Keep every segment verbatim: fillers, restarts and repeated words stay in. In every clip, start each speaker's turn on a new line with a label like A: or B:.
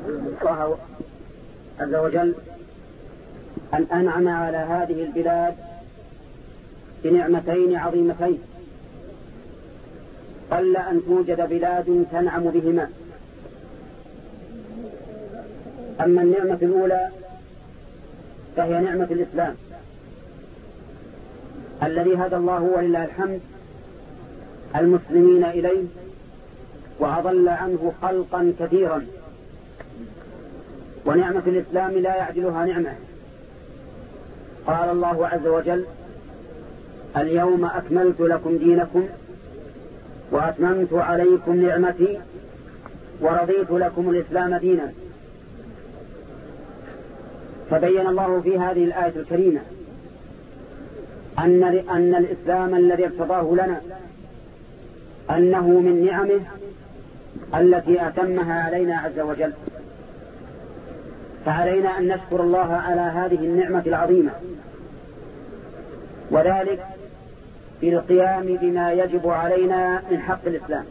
A: الله عز وجل أن أنعم على هذه البلاد بنعمتين عظيمتين قل أن توجد بلاد تنعم بهما. أما النعمة الأولى فهي نعمة الإسلام الذي هدى الله ولله الحمد المسلمين إليه وأضل عنه خلقا كثيرا. ونعمة الإسلام لا يعدلها نعمة. قال الله عز وجل: اليوم أكملت لكم دينكم وأتممت عليكم نعمتي ورضيت لكم الإسلام دينا. فبين الله في هذه الآية الكريمة أن أن الإسلام الذي ارتضاه لنا أنه من نعمه التي أتمها علينا عز وجل. فعلينا أن نشكر الله على هذه النعمة العظيمة، وذلك في القيام بما يجب علينا من حق الإسلام.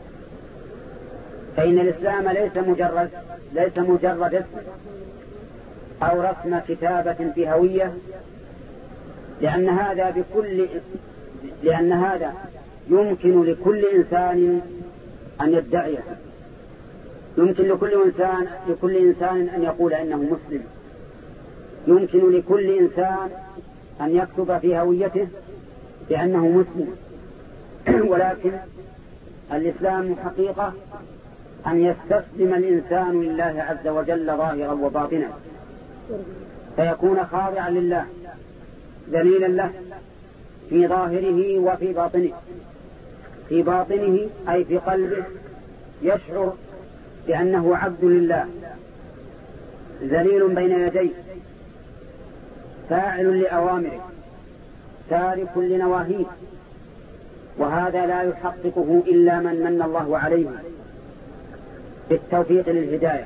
A: فإن الإسلام ليس مجرد ليس مجرد اسم أو رسم كتابة في هوية، لأن هذا بكل لأن هذا يمكن لكل إنسان أن يدعيه. يمكن لكل إنسان لكل إنسان أن يقول إنه مسلم. يمكن لكل إنسان أن يكتب في هويته بأنه مسلم. ولكن الإسلام حقيقة أن يستسلم الإنسان لله عز وجل ظاهرا وباطنا، فيكون خاضعا لله ذليلا له في ظاهره وفي باطنه. في باطنه أي في قلبه يشعر بأنه عبد لله ذليل بين يديه فاعل لأوامره تارك لنواهيه. وهذا لا يحققه إلا من من الله عليه بالتوفيق للهداية.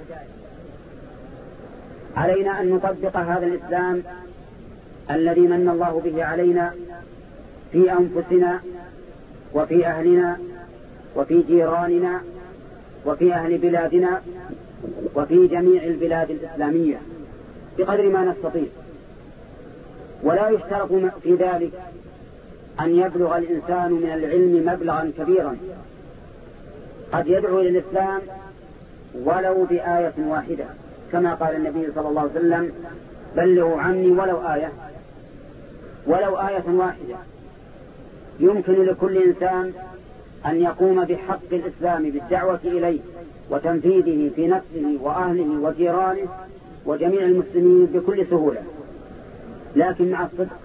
A: علينا أن نطبق هذا الإسلام الذي من الله به علينا في أنفسنا وفي أهلنا وفي جيراننا وفي أهل بلادنا وفي جميع البلاد الإسلامية بقدر ما نستطيع. ولا يشترط في ذلك أن يبلغ الإنسان من العلم مبلغا كبيرا. قد يدعو إلى الإسلام ولو بآية واحدة، كما قال النبي صلى الله عليه وسلم: بلغوا عني ولو آية ولو آية واحدة. يمكن لكل إنسان أن يقوم بحق الإسلام بالدعوة إليه وتنفيذه في نفسه وأهله وجيرانه وجميع المسلمين بكل سهولة، لكن مع الصدق.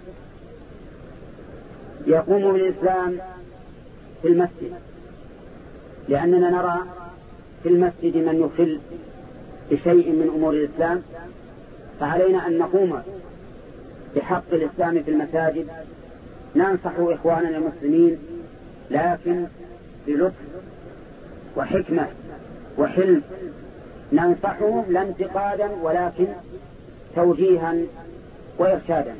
A: يقوم بالإسلام في المسجد، لأننا نرى في المسجد من يخل بشيء من أمور الإسلام، فعلينا أن نقوم بحق الإسلام في المساجد. ننصح إخواننا المسلمين لكن بلطف وحكمة وحلم. ننصحهم لا انتقادا ولكن توجيها وإرشادا.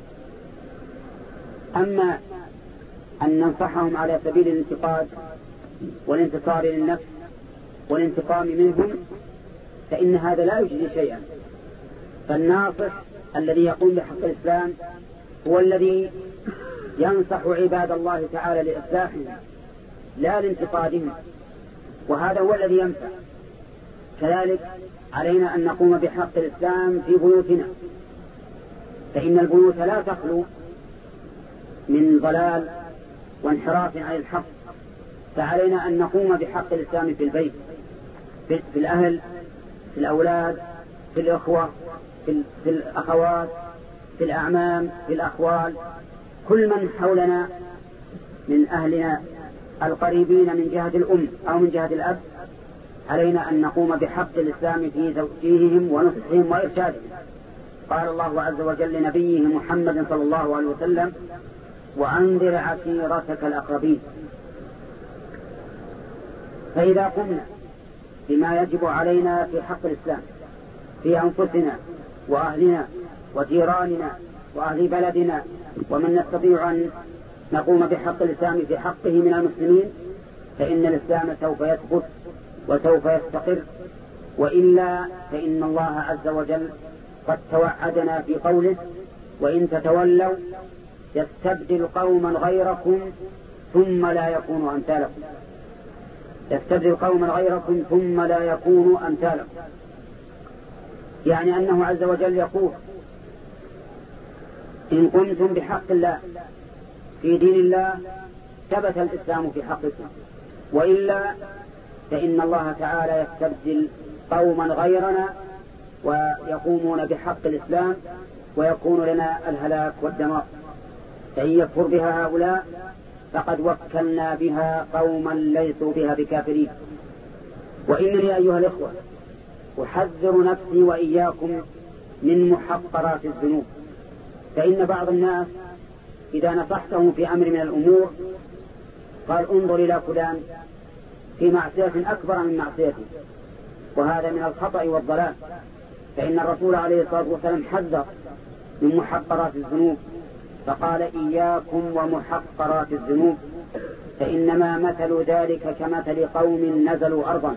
A: أما أن ننصحهم على سبيل الانتقاد والانتصار للنفس والانتقام منهم فإن هذا لا يجزي شيئا. فالناصح الذي يقوم بحق الإسلام هو الذي ينصح عباد الله تعالى لإصلاحهم لا لانتقادهم، وهذا هو الذي ينفع. كذلك علينا أن نقوم بحق الإسلام في بيوتنا، فإن البيوت لا تخلو من ضلال وانحراف عن الحق. فعلينا أن نقوم بحق الإسلام في البيت، في الأهل، في الأولاد، في الأخوة، في الأخوات، في الأعمام، في الأخوال، كل من حولنا من أهلنا القريبين من جهة الأم أو من جهة الأب. علينا أن نقوم بحق الإسلام في توجيههم ونصحهم وإرشادهم. قال الله عز وجل لنبيه محمد صلى الله عليه وسلم: وأنذر عشيرتك الأقربين. فإذا قمنا بما يجب علينا في حق الإسلام في أنفسنا وأهلنا وجيراننا وأهل بلدنا ومن نستطيع أن نقوم بحق الإسلام في حقه من المسلمين، فإن الإسلام سوف يثبت وسوف يستقر وإلا فإن الله عز وجل قد توعدنا في قوله وإن تتولوا يستبدل قوما غيركم ثم لا يكونوا أمثالكم يستبدل قوما غيركم ثم لا يكونوا أمثالكم يعني أنه عز وجل يقول إن قمتم بحق الله في دين الله ثبت الإسلام في حقكم وإلا فإن الله تعالى يستبدل قوما غيرنا ويقومون بحق الإسلام ويكون لنا الهلاك والدمار فإن يكفر بها هؤلاء فقد وكلنا بها قوما ليسوا بها بكافرين. وإنني أيها الإخوة أحذر نفسي وإياكم من محقرات الذنوب، فإن بعض الناس إذا نصحته في أمر من الأمور قال انظر إلى فلان في معصية أكبر من معصيته، وهذا من الخطأ والضلال، فإن الرسول عليه الصلاة والسلام حذر من محقرات الذنوب فقال إياكم ومحقرات الذنوب فإنما مثل ذلك كمثل قوم نزلوا أرضا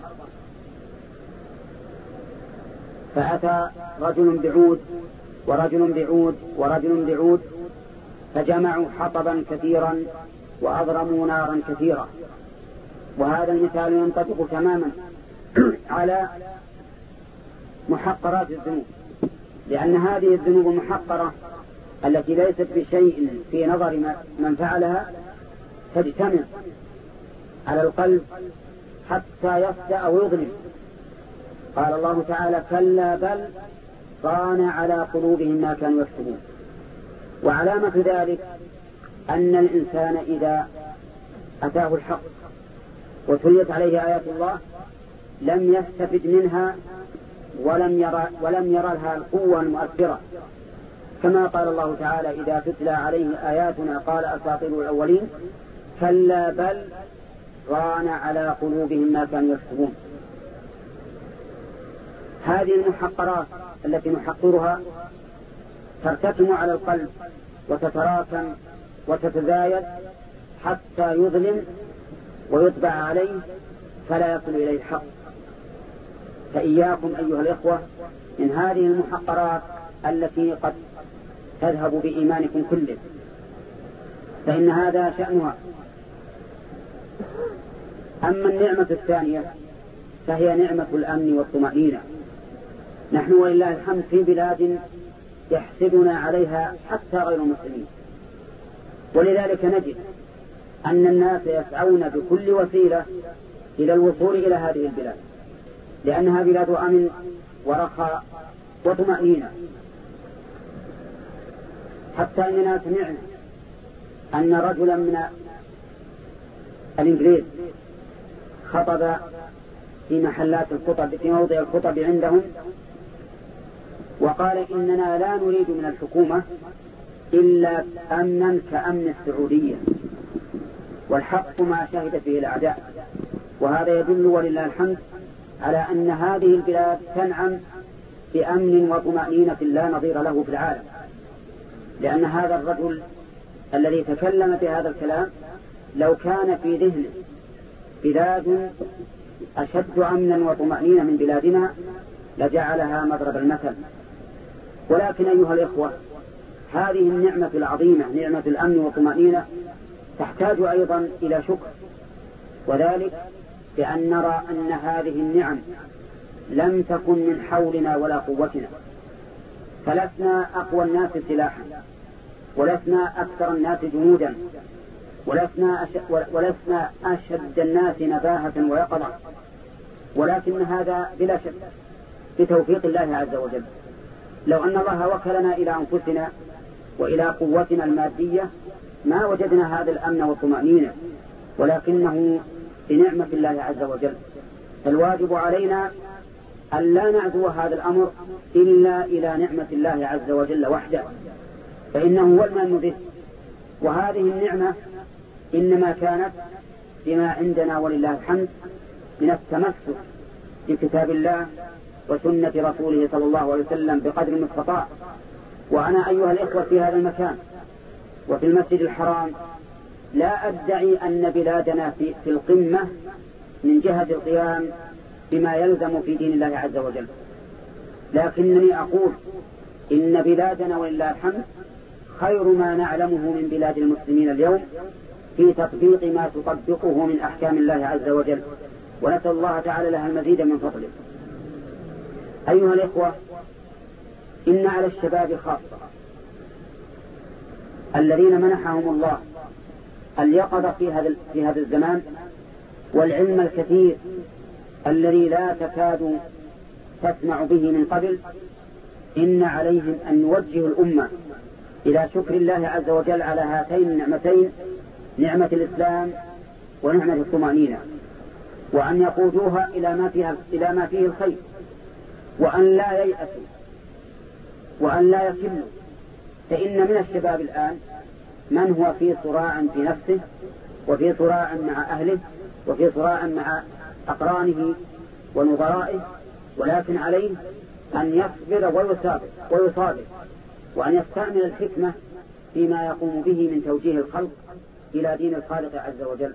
A: فأتى رجل بعود ورجل بعود ورجل بعود فجمعوا حطبا كثيرا وأضرموا نارا كثيرا. وهذا المثال ينطبق تماما على محقرات الذنوب، لأن هذه الذنوب المحقرة التي ليست بشيء في نظر من فعلها تجتمع على القلب حتى يصدأ أو يظلم. قال الله تعالى كلا بل ران على قلوبهم ما كانوا يكسبون. وعلامة ذلك أن الإنسان إذا أتاه الحق وتليت عليه آيات الله لم يستفد منها ولم يرى, ولم يرى لها القوة المؤثرة، كما قال الله تعالى إذا تتلى عليه آياتنا قال أساطير الأولين كلا بل ران على قلوبهم ما كانوا يكسبون. هذه المحقرات التي نحقرها ترتكم على القلب وتتراكم وتتزايد حتى يظلم ويطبع عليه فلا يصل إليه الحق. فإياكم أيها الإخوة من هذه المحقرات التي قد تذهب بإيمانكم كله، فإن هذا شأنها. أما النعمة الثانية فهي نعمة الأمن والطمأنينة. نحن ولله الحمد في بلاد يحسدنا عليها حتى غير المسلمين، ولذلك نجد أن الناس يسعون بكل وسيلة إلى الوصول إلى هذه البلاد، لأنها بلاد أمن ورخاء وطمأنينة. حتى إننا سمعنا أن رجلا من الإنجليز خطب في محلات الخطب في موضع الخطب عندهم وقال إننا لا نريد من الحكومة إلا أمنا كأمن السعودية، والحق ما شهد فيه الأعداء. وهذا يدل ولله الحمد على أن هذه البلاد تنعم بأمن وطمأنينة لا نظير له في العالم، لأن هذا الرجل الذي تكلم بهذا الكلام لو كان في ذهنه بلاد أشد أمنا وطمأنينة من بلادنا لجعلها مضرب المثل. ولكن أيها الإخوة هذه النعمة العظيمة نعمة الأمن والطمأنينة تحتاج أيضا إلى شكر، وذلك بأن نرى أن هذه النعم لم تكن من حولنا ولا قوتنا، فلسنا أقوى الناس سلاحا ولسنا أكثر الناس جنودا ولسنا أشد, ولسنا أشد الناس نباهة ويقظة، ولكن هذا بلا شك بتوفيق الله عز وجل. لو أن الله وكلنا إلى أنفسنا وإلى قوتنا المادية ما وجدنا هذا الأمن والطمأنينة، ولكنه بنعمة الله عز وجل. فالواجب علينا أن لا نعزو هذا الأمر إلا إلى نعمة الله عز وجل وحده، فإنه هو المن به. وهذه النعمة إنما كانت بما عندنا ولله الحمد من التمسك بكتاب الله وسنة رسوله صلى الله عليه وسلم بقدر المستطاع. وأنا أيها الإخوة في هذا المكان وفي المسجد الحرام لا أدعي أن بلادنا في, في القمة من جهة القيام بما يلزم في دين الله عز وجل. لكنني أقول إن بلادنا ولله الحمد خير ما نعلمه من بلاد المسلمين اليوم في تطبيق ما تطبقه من أحكام الله عز وجل، ونسأل الله تعالى لها المزيد من فضله. أيها الإخوة، إن على الشباب خاصة الذين منحهم الله اليقظة في هذا في هذا الزمان والعلم الكثير الذي لا تكاد تسمع به من قبل، إن عليهم أن يوجهوا الأمة إلى شكر الله عز وجل على هاتين النعمتين، نعمة الإسلام ونعمة الطمأنينة، وأن يقودوها إلى ما فيها إلى ما فيه الخير، وأن لا ييأسوا وأن لا يكلوا. فإن من الشباب الآن من هو في صراع في نفسه، وفي صراع مع أهله، وفي صراع مع أقرانه ونظرائه، ولكن عليه أن يصبر ويصابر ويصابر وأن يستعمل الحكمة فيما يقوم به من توجيه الخلق إلى دين الخالق عز وجل.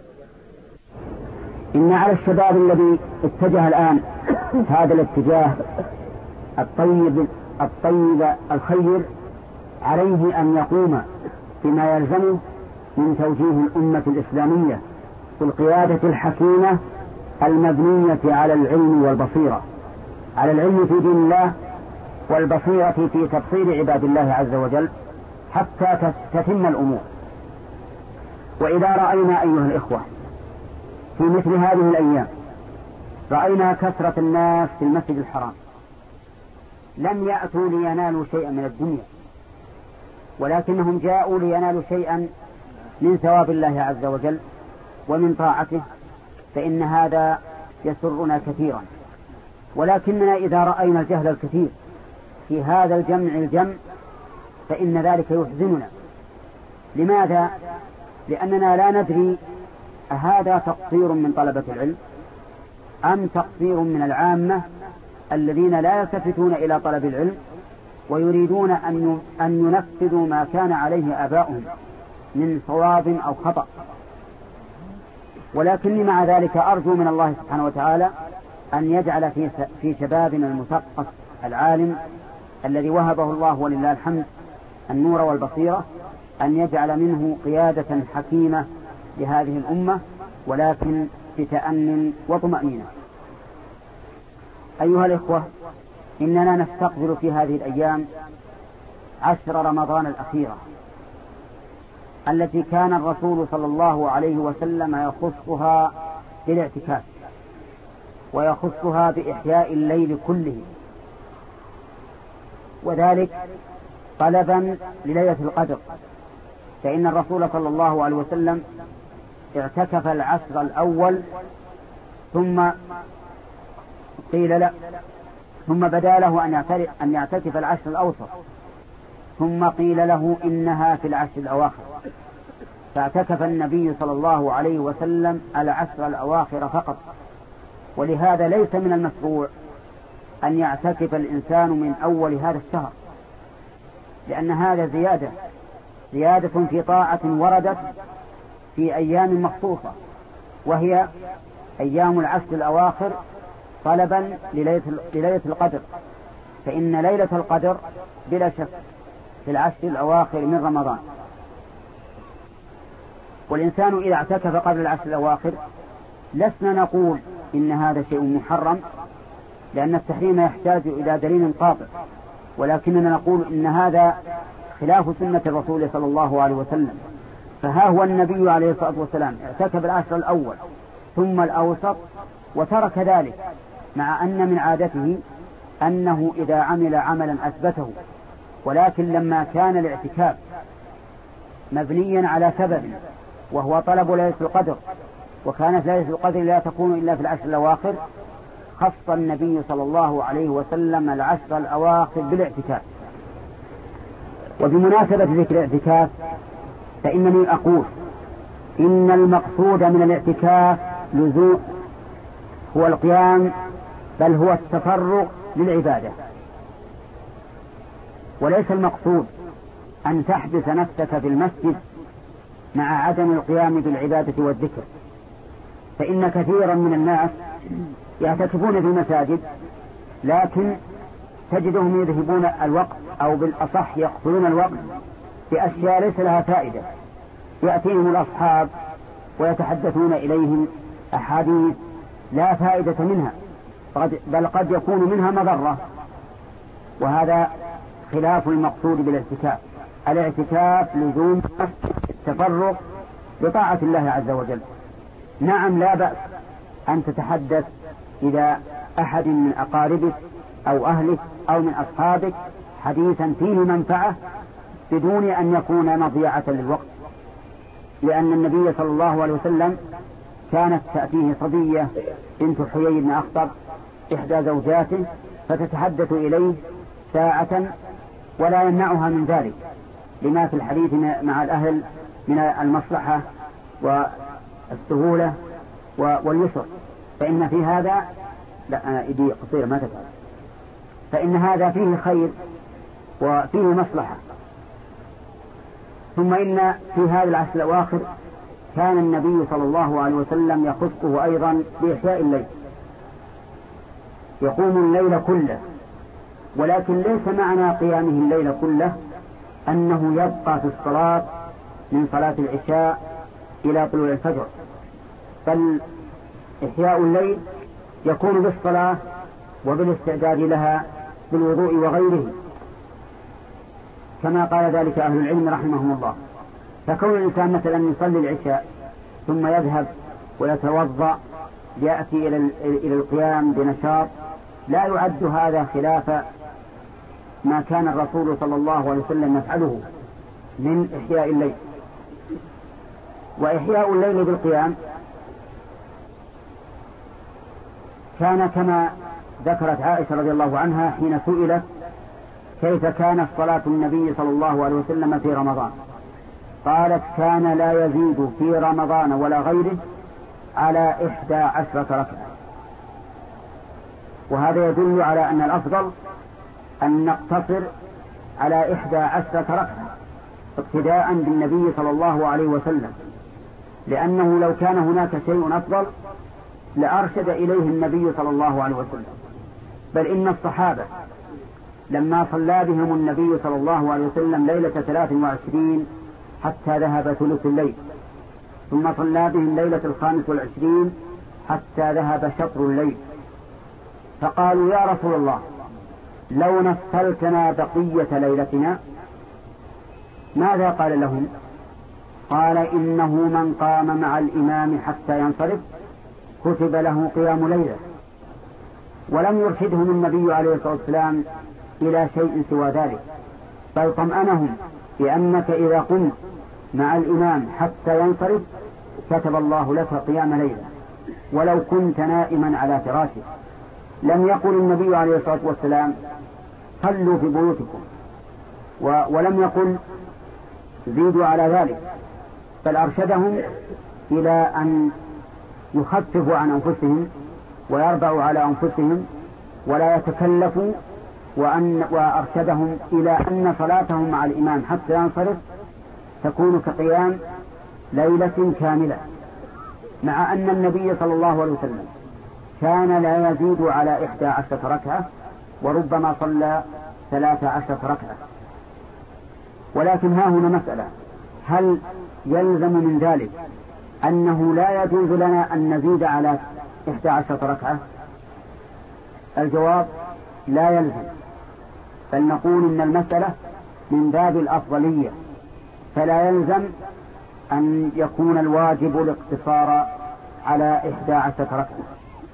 B: إن على الشباب الذي اتجه الآن هذا الاتجاه الطيب الطيب الخير عليه أن يقوم بما يلزمه من توجيه الأمة الإسلامية بالقيادة الحكيمة المبنية على العلم والبصيرة، على العلم في دين الله والبصيرة في تبصير عباد الله عز وجل حتى تتم الأمور. وإذا رأينا أيها الإخوة في مثل هذه الأيام، رأينا كثرة الناس في المسجد الحرام لم يأتوا لينالوا شيئا من الدنيا، ولكنهم جاءوا لينالوا شيئا من ثواب الله عز وجل ومن طاعته، فإن هذا يسرنا كثيرا. ولكننا إذا رأينا الجهل الكثير في هذا الجمع الجمع فإن ذلك يحزننا. لماذا؟ لأننا لا ندري أهذا تقصير من طلبة العلم أم تقصير من العامة الذين لا يلتفتون إلى طلب العلم ويريدون أن ينفذوا ما كان عليه آباؤهم من صواب أو خطأ. ولكني مع ذلك أرجو من الله سبحانه وتعالى أن يجعل في في شبابنا المثقف العالم الذي وهبه الله ولله الحمد النور والبصيرة، أن يجعل منه قيادة حكيمة لهذه الأمة، ولكن بتأن وطمأنينة. أيها الإخوة، إننا نستقبل في هذه الأيام عشر رمضان الأخيرة التي كان الرسول صلى الله عليه وسلم يخصها بالاعتكاف ويخصها بإحياء الليل كله، وذلك طلبا لليلة القدر. فإن الرسول صلى الله عليه وسلم اعتكف العشر الأول ثم قيل له ثم بدا له أن يعتكف العشر الأوسط، ثم قيل له إنها في العشر الأواخر، فاعتكف النبي صلى الله عليه وسلم العشر الأواخر فقط. ولهذا ليس من المشروع أن يعتكف الإنسان من أول هذا الشهر، لأن هذا زيادة زيادة في طاعة وردت في أيام مخصوصة، وهي أيام العشر الأواخر طلبا لليلة القدر. فإن ليلة القدر بلا شك في العشر الأواخر من رمضان، والإنسان إذا اعتكف قبل العشر الأواخر لسنا نقول إن هذا شيء محرم، لأن التحريم يحتاج إلى دليل قاطع، ولكننا نقول إن هذا خلاف سنة الرسول صلى الله عليه وسلم. فها هو النبي عليه الصلاة والسلام اعتكف العشر الأول ثم الأوسط وترك ذلك، مع أن من عادته أنه إذا عمل عملا أثبته، ولكن لما كان الاعتكاف مبنيا على سبب وهو طلب ليلة القدر، وكانت ليلة القدر لا تكون إلا في العشر الأواخر، خص النبي صلى الله عليه وسلم العشر الأواخر بالاعتكاف. وبمناسبة ذكر الاعتكاف فإنني أقول إن المقصود من الاعتكاف لزوم هو القيام، بل هو التفرغ للعبادة، وليس المقصود أن تحبس نفسك في المسجد مع عدم القيام بالعبادة والذكر. فإن كثيرا من الناس يعتكفون في المساجد، لكن تجدهم يذهبون الوقت أو بالأصح يقتلون الوقت بأشياء ليس لها فائدة. يأتيهم الأصحاب ويتحدثون إليهم أحاديث لا فائدة منها، بل قد يكون منها مضرة، وهذا خلاف المقصود بالاعتكاف. الاعتكاف لزوم التفرغ لطاعة الله عز وجل. نعم، لا بأس أن تتحدث إلى أحد من أقاربك أو أهلك أو من أصحابك حديثا فيه منفعة بدون أن يكون مضيعة للوقت، لأن النبي صلى الله عليه وسلم كانت تأتيه صبية بنت حيي بن أخطب إحدى زوجاته فتتحدث إليه ساعة ولا يمنعها من ذلك، لما في الحديث مع الأهل من المصلحة والسهولة واليسر، فإن في هذا لا إيدي قصيرة ما تفعل، فإن هذا فيه خير وفيه مصلحة. ثم إن في هذا العشر الأواخر كان النبي صلى الله عليه وسلم يخصه أيضا بإحياء الليل، يقوم الليل كله، ولكن ليس معنى قيامه الليل كله أنه يبقى في الصلاة من صلاة العشاء إلى طلوع الفجر، بل إحياء الليل يكون بالصلاة وبالاستعداد لها بالوضوء وغيره، كما قال ذلك أهل العلم رحمهم الله. فكون الإنسان مثلا يصلي العشاء ثم يذهب ويتوضأ يأتي إلى القيام بنشاط لا يعد هذا خلاف ما كان الرسول صلى الله عليه وسلم يفعله من إحياء الليل. وإحياء الليل بالقيام كان كما ذكرت عائشة رضي الله عنها حين سئلت كيف كانت صلاة النبي صلى الله عليه وسلم في رمضان، قالت كان لا يزيد في رمضان ولا غيره على إحدى عشرة ركعة. وهذا يدل على أن الأفضل أن نقتصر على إحدى عشرة ركعة اقتداء بالنبي صلى الله عليه وسلم، لأنه لو كان هناك شيء أفضل لأرشد إليه النبي صلى الله عليه وسلم. بل إن الصحابة لما صلى بهم النبي صلى الله عليه وسلم ليلة ثلاث وعشرين حتى ذهب ثلث الليل، ثم صلى بهم ليلة الخامس والعشرين حتى ذهب شطر الليل، فقالوا يا رسول الله لو نفلتنا بقية ليلتنا، ماذا قال لهم؟ قال إنه من قام مع الإمام حتى ينصرف كتب له قيام ليلة. ولم يرشدهم النبي عليه الصلاة والسلام إلى شيء سوى ذلك، بل طمأنهم بأنك إذا قمت مع الإمام حتى ينصرف كتب الله لك قيام ليلة ولو كنت نائما على فراشك. لم يقل النبي عليه الصلاة والسلام صلوا في بيوتكم، ولم يقل زيدوا على ذلك، بل أرشدهم إلى أن يخففوا عن أنفسهم ويربعوا على أنفسهم ولا يتكلفوا، وأن وأرشدهم إلى أن صلاتهم مع الإمام حتى ينصرف تكون كقيام ليلة كاملة، مع أن النبي صلى الله عليه وسلم كان لا يزيد على إحدى عشرة ركعة وربما صلى ثلاث عشرة ركعة. ولكن ها هنا مسألة، هل يلزم من ذلك أنه لا يجوز لنا أن نزيد على إحدى عشرة ركعة؟ الجواب لا يلزم، بل نقول إن المسألة من باب الأفضلية، فلا يلزم أن يكون الواجب الاقتصار على إحدى عشرة ركعة.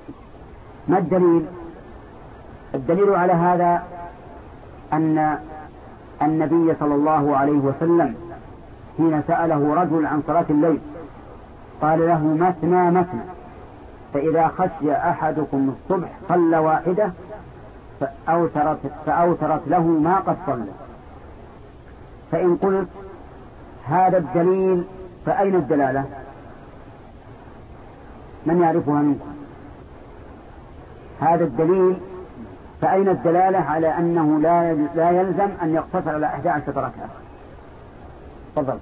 B: ما الدليل؟ الدليل على هذا أن النبي صلى الله عليه وسلم حين سأله رجل عن صلاة الليل قال له مثنى مثنى، فإذا خشي أحدكم الصبح صلى واحدة فأوترت, فأوترت له ما قد صلى. فإن قلت هذا الدليل فأين الدلالة؟ من يعرفها منكم؟ هذا الدليل فأين الدلالة على أنه لا لا يلزم أن يقتصر على إحدى عشرة ركعة؟ تفضل.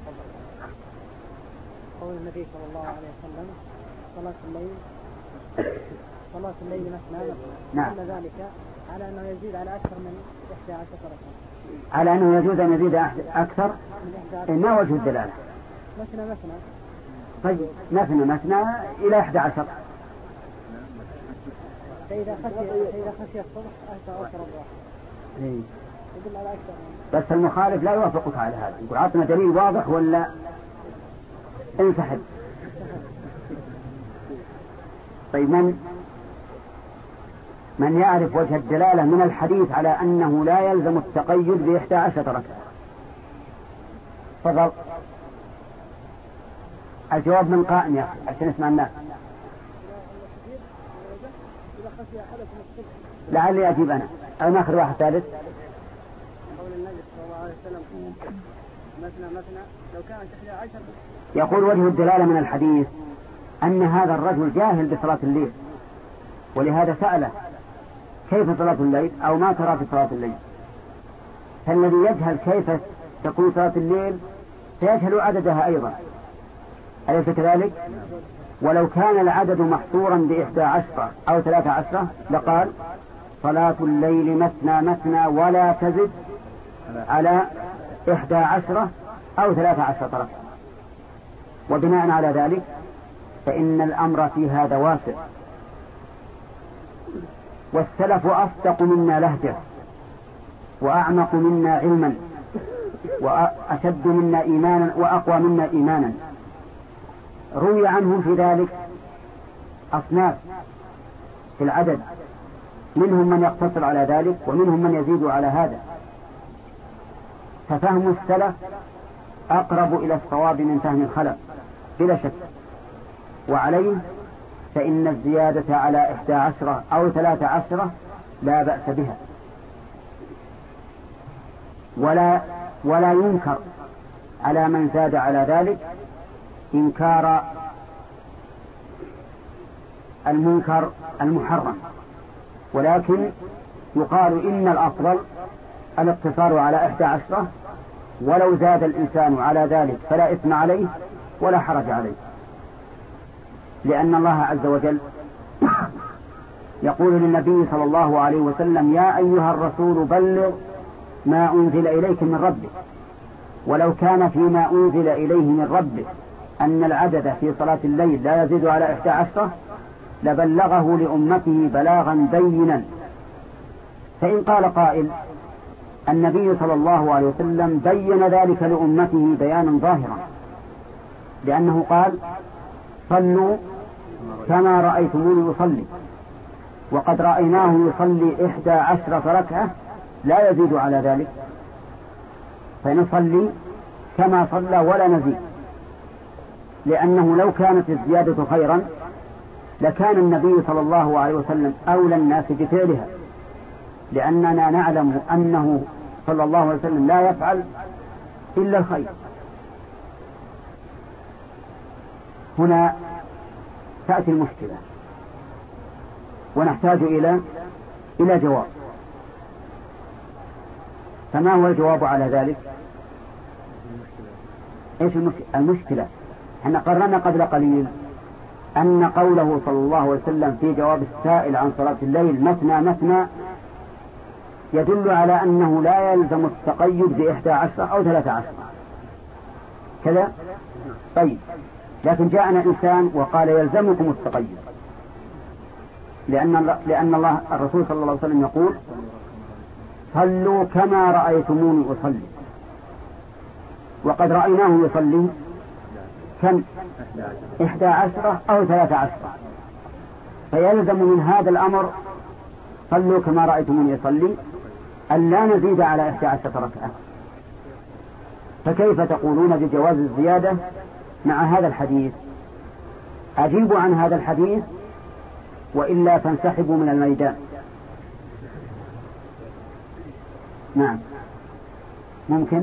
C: قول النبي صلى الله عليه وسلم صلاة الليل صلاة الليل مثنى مثنى.
B: نعم.
C: أن ذلك على أنه يزيد على أكثر من إحدى عشرة ركعة.
B: على أنه يجوز أن يزيد أكثر. ما وجه الدلالة؟
C: مثنى مثنى.
B: طيب مثنى مثنى إلى إحدى عشر.
C: فإذا خشي فإذا خشي الصبح أهدى أكثر الراحة.
B: إيه.
C: يدل على أكثر.
B: بس المخالف لا يوافقك على هذا، يقول عطنا دليل واضح ولا انسحب. طيب من من يعرف وجه الدلالة من الحديث على أنه لا يلزم التقيد بإحدى عشرة ركعة؟ تفضل. الجواب من قائم يا أخي عشان اسمع الناس. لعلي أجيب أنا أو ناخذ واحد ثالث.
C: قول النبي صلى الله عليه وسلم مثنى مثنى لو كانت إحدى عشر.
B: يقول وجه الدلالة من الحديث أن هذا الرجل جاهل بصلاة الليل، ولهذا سأله كيف صلاة الليل أو ما ترى في صلاة الليل. فالذي يجهل كيف تكون صلاة الليل سيجهل عددها أيضا، أليس كذلك؟ ولو كان العدد محصورا بإحدى عشرة أو ثلاثة عشرة لقال صلاة الليل مثنى مثنى ولا تزد على إحدى عشرة أو ثلاثة عشرة ركعة. وبناء على ذلك فإن الأمر في هذا واسع، والسلف أصدق منا لهجة وأعمق منا علما وأشد منا إيمانا وأقوى منا إيمانا. روي عنهم في ذلك أصناف في العدد، منهم من يقتصر على ذلك ومنهم من يزيد على هذا. ففهم السلف أقرب إلى الصواب من فهم الخلف بلا شك، وعليه فإن الزيادة على إحدى عشرة أو ثلاثة عشرة لا بأس بها، ولا ولا ينكر على من زاد على ذلك إنكار المنكر المحرم، ولكن يقال إن الأفضل الاقتصار على إحدى عشرة، ولو زاد الإنسان على ذلك فلا إثم عليه ولا حرج عليه، لأن الله عز وجل يقول للنبي صلى الله عليه وسلم يا أيها الرسول بلغ ما أنزل إليك من ربك، ولو كان فيما أنزل إليه من ربك أن العدد في صلاة الليل لا يزيد على إحدى عشرة لبلغه لأمته بلاغا بينا. فإن قال قائل النبي صلى الله عليه وسلم بين ذلك لأمته بيانا ظاهرا، لأنه قال صلوا كما رأيتموني أصلي، وقد رأيناه يصلي إحدى عشرة ركعة لا يزيد على ذلك، فنصلي كما صلى ولا نزيد، لأنه لو كانت الزيادة خيرا لكان النبي صلى الله عليه وسلم أولى الناس بفعلها، لأننا نعلم أنه صلى الله عليه وسلم لا يفعل إلا الخير. هنا تأتي المشكلة ونحتاج إلى إلى جواب. فما هو الجواب على ذلك؟ إيش المشكلة؟ احنا قررنا قبل قليل أن قوله صلى الله عليه وسلم في جواب السائل عن صلاة الليل مثنى مثنى يدل على أنه لا يلزم التقيد بإحدى عشرة أو ثلاثة عشرة كذا. طيب، لكن جاءنا إنسان وقال يلزمكم التقيد، لأن لأن الله الرسول صلى الله عليه وسلم يقول صلوا كما رأيتموني أصلي، وقد رأيناه يصلي كم؟ إحدى عشرة أو ثلاثة عشرة، فيلزم من هذا الأمر صلوا كما رأيتموني يصلي أن لا نزيد على إحدى عشرة ركعة. فكيف تقولون بجواز الزيادة مع هذا الحديث؟ أجيبوا عن هذا الحديث وإلا فانسحبوا من الميدان. نعم ممكن.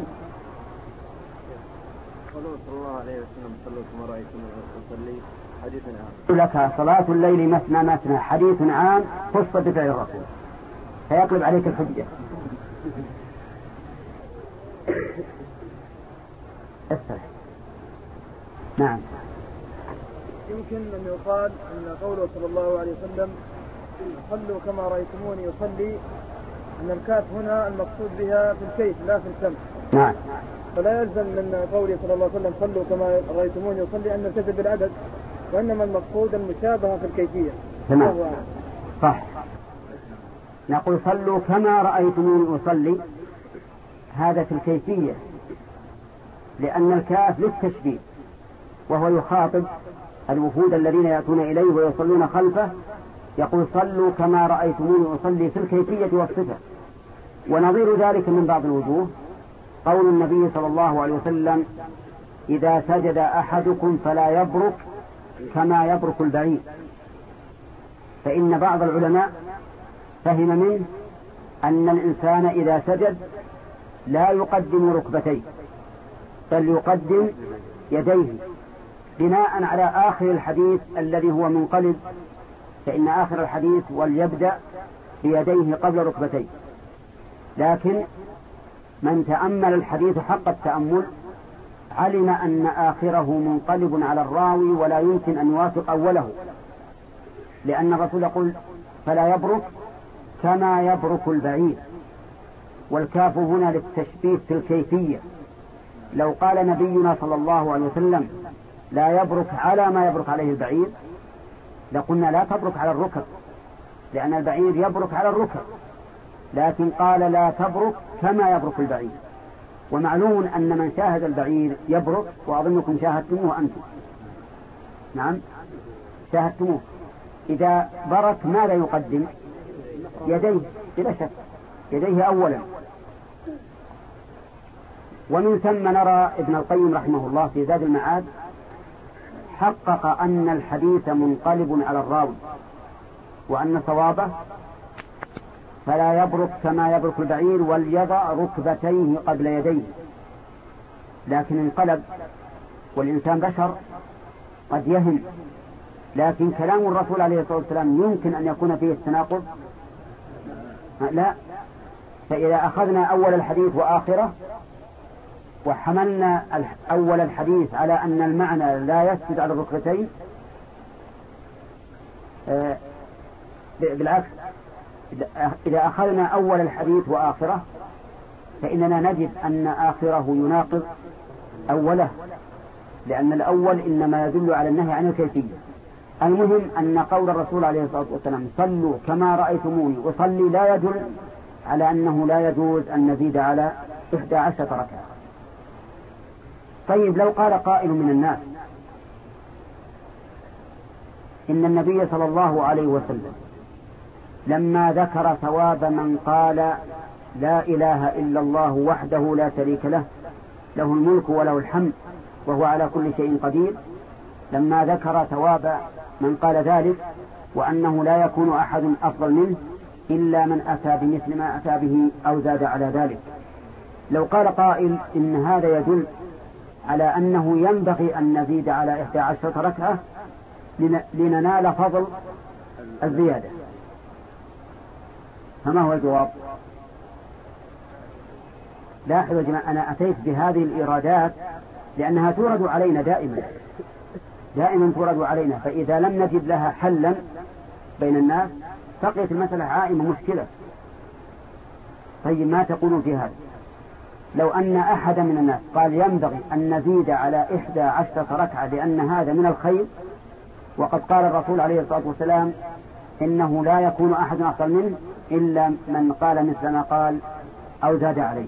D: قوله صلى الله عليه وسلم صلوا كما رأيتموني أصلي حديث
B: عام. لك صلاة الليل مثنى مثنى حديث عام خص بفعل الرسول، فيقلب عليك الحجة. استرح. نعم.
D: يمكن أن يقال أن قوله صلى الله عليه وسلم
C: صلوا كما رأيتموني يصلي، أن الكاف هنا المقصود بها في الكيف لا في الكم.
B: نعم.
C: فلا يلزم من قوله صلى الله عليه وسلم صلوا كما رأيتموني يصلي أن نلتزم بالعدد، وإنما المقصود المشابهة في الكيفية.
B: تمام. صح. نقول صلوا كما رأيتموني أصلي، هذا في الكيفية، لأن الكاف للتشبيه، وهو يخاطب الوفود الذين يأتون إليه ويصلون خلفه، يقول صلوا كما رأيتموني أصلي في الكيفية والصفة. ونظير ذلك من بعض الوجوه قول النبي صلى الله عليه وسلم إذا سجد أحدكم فلا يبرك كما يبرك البعير، فإن بعض العلماء فهم منه أن الإنسان إذا سجد لا يقدم ركبتيه بل يقدم يديه، بناء على آخر الحديث الذي هو منقلب، فإن آخر الحديث وليبدأ بيديه قبل ركبتيه. لكن من تأمل الحديث حق التأمل علم أن آخره منقلب على الراوي ولا يمكن أن يوافق أوله، لأن الرسول يقول فلا يبرك كما يبرك البعير، والكاف هنا للتشبيه في الكيفية. لو قال نبينا صلى الله عليه وسلم لا يبرك على ما يبرك عليه البعير لقلنا لا تبرك على الركب، لأن البعير يبرك على الركب، لكن قال لا تبرك كما يبرك البعير. ومعلوم أن من شاهد البعير يبرك، وأظنكم شاهدتموه أنتم. نعم شاهدتموه. إذا برك ماذا يقدم؟ يديه بلا شك، يديه أولا. ومن ثم نرى ابن القيم رحمه الله في زاد المعاد حقق أن الحديث منقلب على الراوي، وأن صوابه فلا يبرك كما يبرك البعير وليضع ركبتيه قبل يديه. لكن انقلب، والإنسان بشر قد يهم، لكن كلام الرسول عليه الصلاة والسلام يمكن أن يكون فيه التناقض؟ لا. فإذا أخذنا أول الحديث وآخره وحملنا أول الحديث على أن المعنى لا يسجد على الركبتين، بالعكس إذا أخذنا أول الحديث وآخره فإننا نجد أن آخره يناقض أوله، لأن الأول إنما يدل على النهي عن الكيفية. المهم أن قول الرسول عليه الصلاة والسلام صلوا كما رأيتموني أصلي لا يدل على أنه لا يجوز أن نزيد على إحدى عشرة ركعة. طيب لو قال قائل من الناس إن النبي صلى الله عليه وسلم لما ذكر ثواب من قال لا إله إلا الله وحده لا شريك له له الملك وله الحمد وهو على كل شيء قدير، لما ذكر ثواب من قال ذلك وأنه لا يكون أحد أفضل منه إلا من أتى بمثل ما أتى به أو زاد على ذلك، لو قال قائل إن هذا يدل على أنه ينبغي أن نزيد على إحدى عشرة ركعة لننال فضل الزيادة، فما هو الجواب؟ لاحظوا يا جماعة، أنا أتيت بهذه الإيرادات لأنها تورد علينا دائما دائما تورد علينا، فإذا لم نجد لها حلا بين الناس بقيت المسألة عائمة مشكلة. طيب ما تقولون في هذا؟ لو أن أحد من الناس قال ينبغي أن نزيد على إحدى عشرة ركعة لأن هذا من الخير، وقد قال الرسول عليه الصلاة والسلام إنه لا يكون أحد أفضل منه إلا من قال مثل ما قال أو زاد عليه.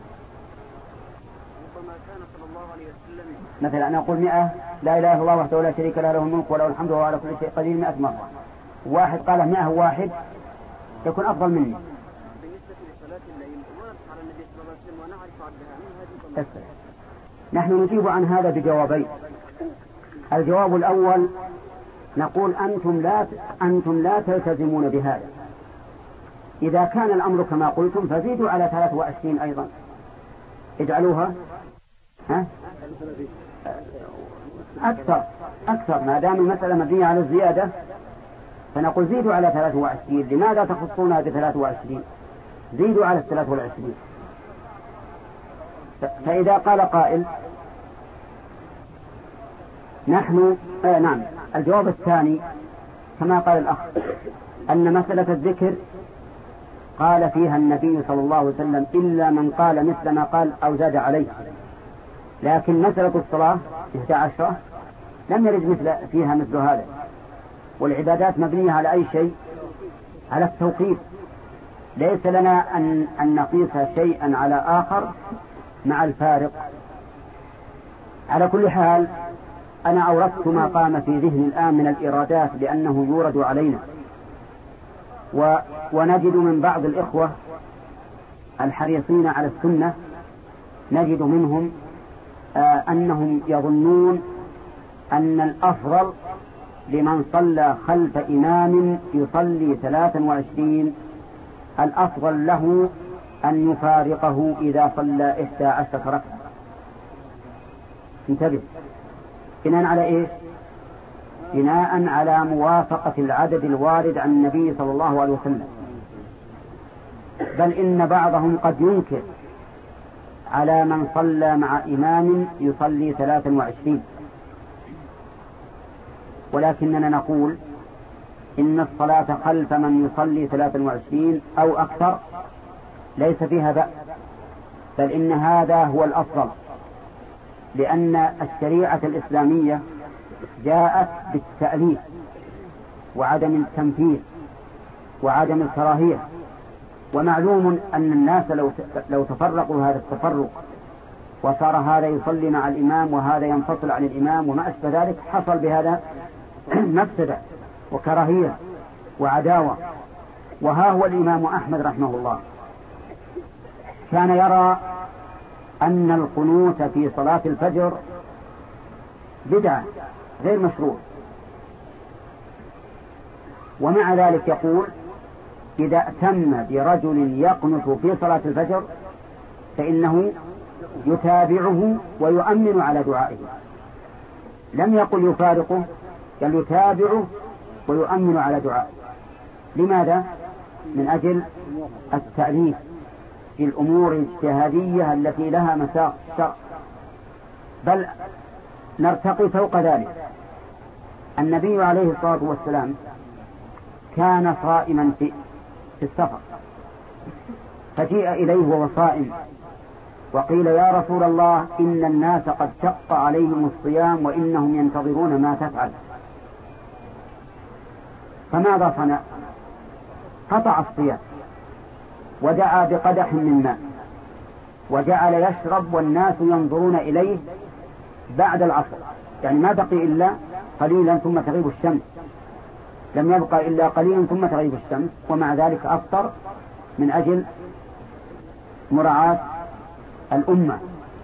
B: مثلا أنا أقول مئة لا إله إلا الله وحده لا شريك له له الملك وله الحمد وهو على كل شيء قدير مئة مرة، واحد قال مئة واحد يكون أفضل مني. نحن نجيب عن هذا بجوابين. الجواب الأول نقول أنتم لا أنتم لا تلتزمون بهذا، إذا كان الأمر كما قلتم فزيدوا على ثلاث وعشرين أيضا، اجعلوها ها؟ أكثر أكثر ما دام المسألة مبنية على الزيادة فنقول زيدوا على ثلاث وعشرين. لماذا تخصونها بثلاث وعشرين؟ زيدوا على الثلاث والعشرين. فإذا قال قائل نحن آه نعم الجواب الثاني كما قال الأخ أن مسألة الذكر قال فيها النبي صلى الله عليه وسلم إلا من قال مثل ما قال أو زاد عليه، لكن مسألة الصلاة إحدى عشرة لم يرد مثل فيها مثل هذا. والعبادات مبنية على أي شيء؟ على التوقيف. ليس لنا أن, أن نقيس شيئا على آخر مع الفارق. على كل حال أنا أوردت ما قام في ذهني الآن من الإرادات لأنه يورد علينا، و ونجد من بعض الإخوة الحريصين على السنة نجد منهم آه أنهم يظنون أن الأفضل لمن صلى خلف إمام يصلي ثلاثا وعشرين الأفضل له أن يفارقه إذا صلى إحدى عشرة ركعة. انتبه، بناء على إيش؟ بناء على موافقة العدد الوارد عن النبي صلى الله عليه وسلم. بل إن بعضهم قد ينكر على من صلى مع إمام يصلي ثلاثا وعشرين، ولكننا نقول إن الصلاة خلف من يصلي ثلاثا وعشرين أو أكثر ليس فيها بأس، بل إن هذا هو الأفضل، لأن الشريعة الإسلامية جاءت بالتأليف وعدم التنفيذ وعدم الكراهية. ومعلوم أن الناس لو لو تفرقوا هذا التفرق وصار هذا يصلي مع الإمام وهذا ينفصل عن الإمام وما أشبه ذلك حصل بهذا مفسدة وكراهية وعداوة. وها هو الإمام أحمد رحمه الله كان يرى أن القنوت في صلاة الفجر بدعة غير مشروع، ومع ذلك يقول إذا اتم برجل يقنت في صلاة الفجر فإنه يتابعه ويؤمن على دعائه. لم يقل يفارقه، بل يتابعه ويؤمن على دعائه. لماذا؟ من أجل التأليف في الأمور الاجتهادية التي لها مساق الشرع. بل نرتقي فوق ذلك. النبي عليه الصلاة والسلام كان صائما في في السفر، فجيء إليه وهو صائم وقيل يا رسول الله إن الناس قد شق عليهم الصيام وإنهم ينتظرون ما تفعل. فماذا صنع؟ قطع الصيام ودعا بقدح من ماء وجعل يشرب والناس ينظرون إليه بعد العصر، يعني ما بقي إلا قليلا ثم تغيب الشمس، لم يبقى إلا قليلا ثم تغيب الشمس، ومع ذلك أفطر من أجل مراعاة الأمة.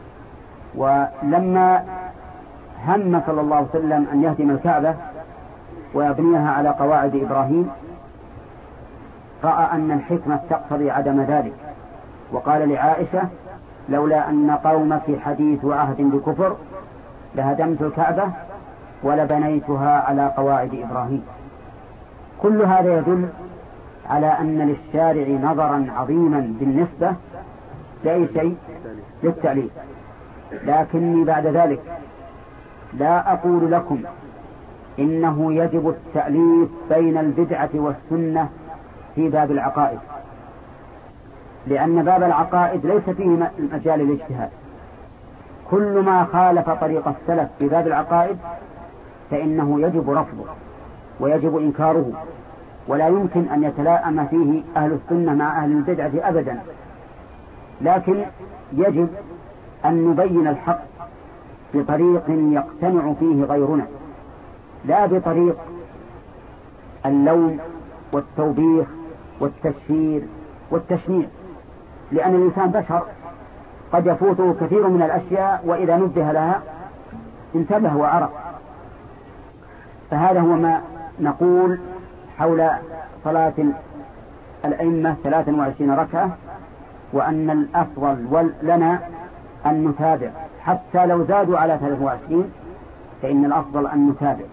B: ولما هم صلى الله عليه وسلم أن يهدم الكعبة ويبنيها على قواعد إبراهيم رأى أن الحكمة تقتضي عدم ذلك، وقال لعائشة لولا أن قومك حديث عهد بكفر لهدمت الكعبة ولبنيتها على قواعد إبراهيم. كل هذا يدل على أن للشارع نظرا عظيما بالنسبة لأي شيء للتعليل. لكني بعد ذلك لا أقول لكم إنه يجب التأليف بين البدعة والسنة في باب العقائد، لأن باب العقائد ليس فيه مجال الاجتهاد. كل ما خالف طريق السلف في باب العقائد فإنه يجب رفضه ويجب إنكاره، ولا يمكن أن يتلاءم فيه أهل السنة مع أهل البدعة أبدا. لكن يجب أن نبين الحق بطريق يقتنع فيه غيرنا، لا بطريق اللوم والتوبيخ والتشهير والتشنيع، لأن الإنسان بشر قد يفوته كثير من الأشياء وإذا نبه لها انتبه وعرف. فهذا هو ما نقول حول صلاة الأئمة ثلاثا وعشرين ركعة، وأن الأفضل لنا أن نتابع حتى لو زادوا على ثلاثة وعشرين فإن الأفضل أن نتابع.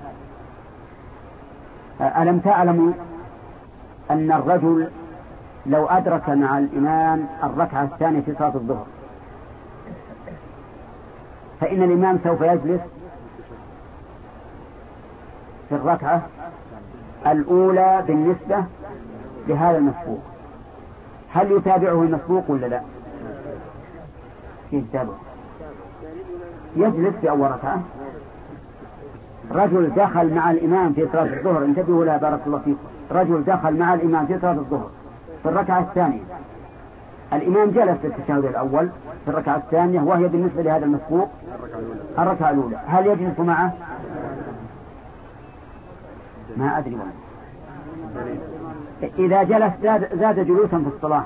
B: ألم تعلموا أن الرجل لو أدرك مع الإمام الركعة الثانية في صلاة الظهر فإن الإمام سوف يجلس في الركعة الأولى بالنسبة لهذا المسبوق، هل يتابعه المسبوق ولا لا؟ يتابعه، يجلس في أول ركعة. رجل دخل مع الإمام في صلاة الظهر، انتبهوا لها بارك الله فيكم، رجل دخل مع الإمام في صلاة الظهر في الركعة الثانية، الإمام جلس في التشهد الأول في الركعة الثانية، وهي بالنسبة لهذا المسبوق الركعة الأولى، هل يجلس معه؟ ما أدري والله. إذا جلس زاد, زاد جلوسا في الصلاة.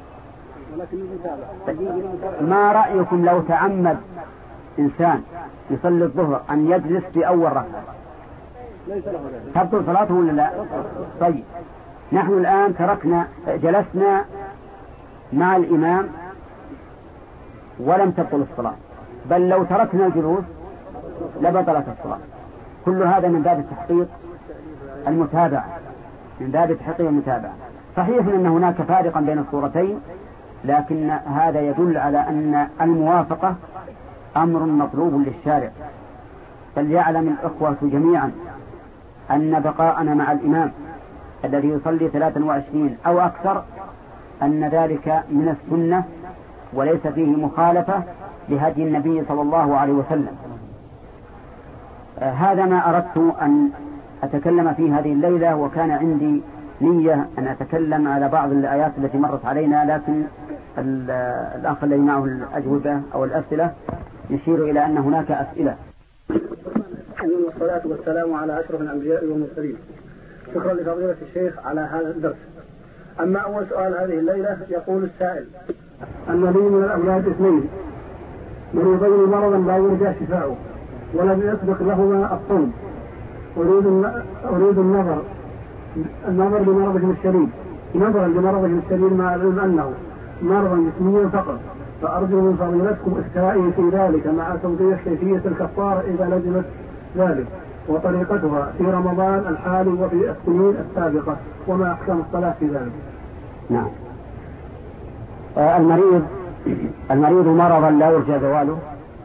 B: ما رأيكم لو تعمد إنسان يصلي الظهر أن يجلس في أول ركعة، تبطل صلاته ولا لا؟ طيب نحن الآن تركنا جلسنا مع الإمام ولم تبطل الصلاة، بل لو تركنا الجلوس لبطلت الصلاة. كل هذا من باب التحقيق المتابعة، من باب تحقيق المتابعة. صحيح أن هناك فارقا بين الصورتين، لكن هذا يدل على أن الموافقة أمر مطلوب للشارع. فليعلم الأخوة جميعا أن بقاءنا مع الإمام الذي يصلي ثلاثا وعشرين أو أكثر أن ذلك من السنة وليس فيه مخالفة لهدي النبي صلى الله عليه وسلم. آه هذا ما أردت أن أتكلم في هذه الليلة، وكان عندي نية أن أتكلم على بعض الآيات التي مرت علينا، لكن الأخ الذي معه الأجوبة أو الأسئلة يشير إلى أن هناك أسئلة.
C: والصلاة والسلام على أشرف الأنبياء والمرسلين. شكرا لفضيلة الشيخ على هذا الدرس. أما أول سؤال هذه الليلة، يقول السائل: أن لي من الأولاد اثنين مريضين مرضا لا يرجى شفاؤه ولم يسبق لهما الصوم، أريد أريد النظر النظر لمرضهم الشديد نظرا لمرضهم الشديد مع العلم أنه مرضا جسميا فقط، فأرجو من فضيلتكم إفتائي في ذلك مع توضيح كيفية الكفارة إذا لزمت ذلك وطريقتها في رمضان الحالي وفي السنين السابقة، وما أحكام الصلاة في ذلك.
B: نعم. آه المريض المريض مرضا لا يرجى زواله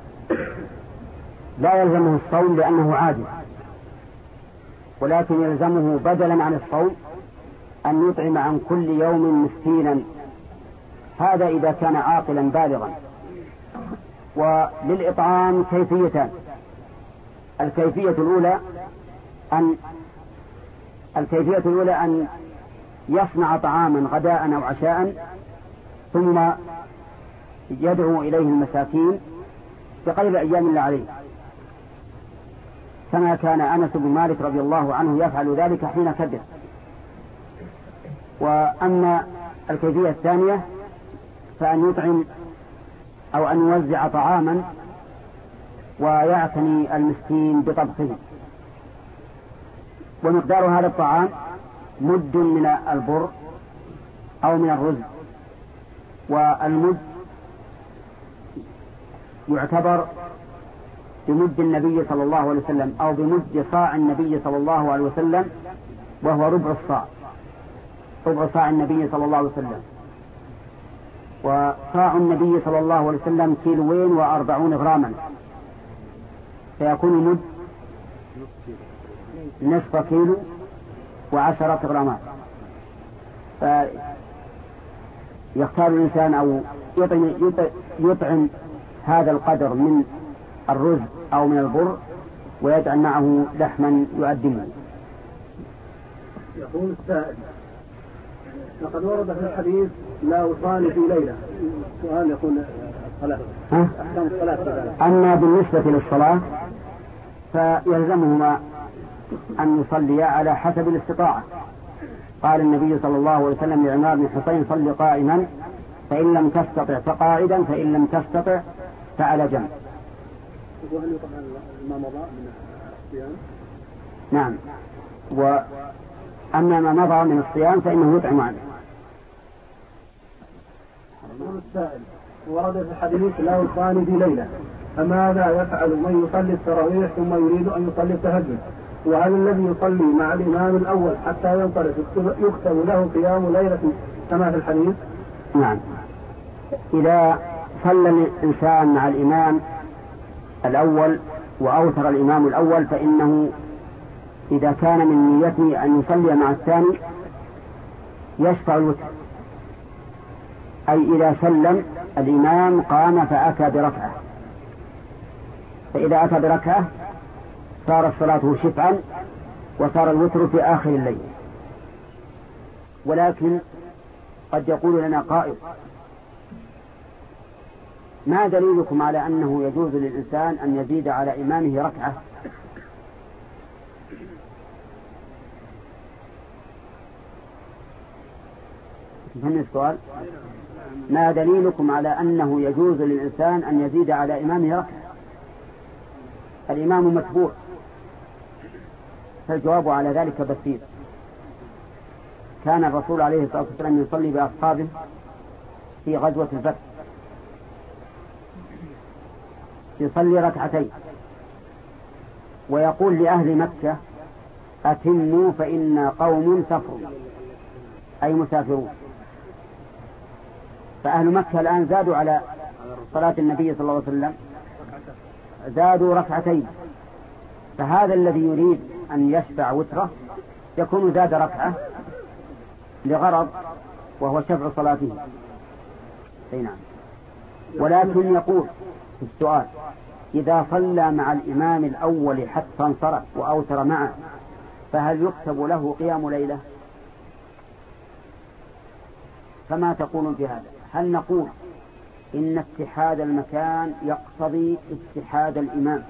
B: لا يلزمه الصوم لأنه عاجز، ولكن يلزمه بدلا عن الصوم أن يطعم عن كل يوم مسكينا، هذا إذا كان عاقلا بالغا. وللإطعام كيفيتان: الكيفية الأولى أن الكيفية الأولى أن يصنع طعاما غداء أو عشاء ثم يدعو إليه المساكين بقدر أيام الله عليه، كما كان أنس بن مالك رضي الله عنه يفعل ذلك حين كبر. وأما الكيفية الثانية فأن يطعم أو أن يوزع طعاما ويعتني المسكين بطبخه، ومقدار هذا الطعام مد من البر أو من الرز، والمد يعتبر بمد النبي صلى الله عليه وسلم أو بمد صاع النبي صلى الله عليه وسلم، وهو ربع الصاع، ربع صاع النبي صلى الله عليه وسلم. وصاع النبي صلى الله عليه وسلم كيلوين وأربعون غراما، فيكون مد نصف كيلو وعشرة غرامات. فيختار الإنسان أو يطعم, يطعم هذا القدر من الرز أو من البر ويجعل معه لحما يقدمه.
C: يقول السائل: لقد ورد في الحديث لا أصلي في ليلة. سؤال يقول الصلاة أحكام الصلاة في ذلك.
B: أما بالنسبة للصلاة فيلزمهما أن يصلي على حسب الاستطاعة. قال النبي صلى الله عليه وسلم لعمار بن حسين: صل قائما فإن لم تستطع فقاعدا فإن لم تستطع فعلى جنب.
C: وهل يطعم ما مضى من الصيام؟
B: نعم. وأما ما مضى من الصيام فإنه يطعم عنه.
C: السائل: ورد في الحديث لا يصلي في ليلة، فماذا يفعل من يصلي التراويح ثم يريد أن يصلي التهجد؟ وهل الذي يصلي مع الإمام الأول حتى ينصرف يكتب له قيام ليلة كما في الحديث؟
B: نعم. إذا صلى الإنسان مع الإمام الأول وأوتر الإمام الأول فإنه إذا كان من نيته أن يصلي مع الثاني يشفع الوتر، أي إذا سلم الإمام قام فأتى بركعة، فإذا أتى بركعة صارت صلاته شفعا وصار الوتر في آخر الليل. ولكن قد يقول لنا قائل: ما دليلكم على أنه يجوز للإنسان أن يزيد على إمامه ركعة؟ فهم السؤال؟ ما دليلكم على أنه يجوز للإنسان أن يزيد على إمامه ركعة؟ الإمام متبوع. فالجواب على ذلك بسيط. كان الرسول عليه الصلاة والسلام يصلي بأصحابه في غزوة الفتح، يصلي ركعتين ويقول لأهل مكة: أتموا فإنا قوم سفر، أي مسافرون. فأهل مكة الآن زادوا على صلاة النبي صلى الله عليه وسلم، زادوا ركعتين، فهذا الذي يريد أن يشفع وتره يكون زاد ركعة لغرض وهو شفع صلاته. أي نعم. ولكن يقول في السؤال: إذا صلى مع الإمام الأول حتى انصرف وأوتر معه فهل يكتب له قيام ليلة؟ فما تقولون في هذا؟ هل نقول إن اتحاد المكان يقتضي اتحاد الإمام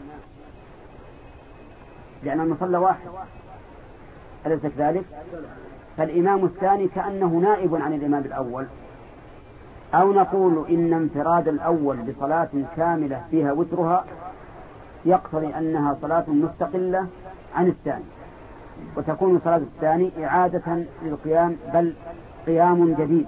B: لأن المصلى واحد، أليس كذلك؟ فالإمام الثاني كأنه نائب عن الإمام الأول، أو نقول إن انفراد الأول بصلاة كاملة فيها وترها يقتضي أنها صلاة مستقلة عن الثاني، وتكون صلاة الثاني إعادة للقيام بل قيام جديد.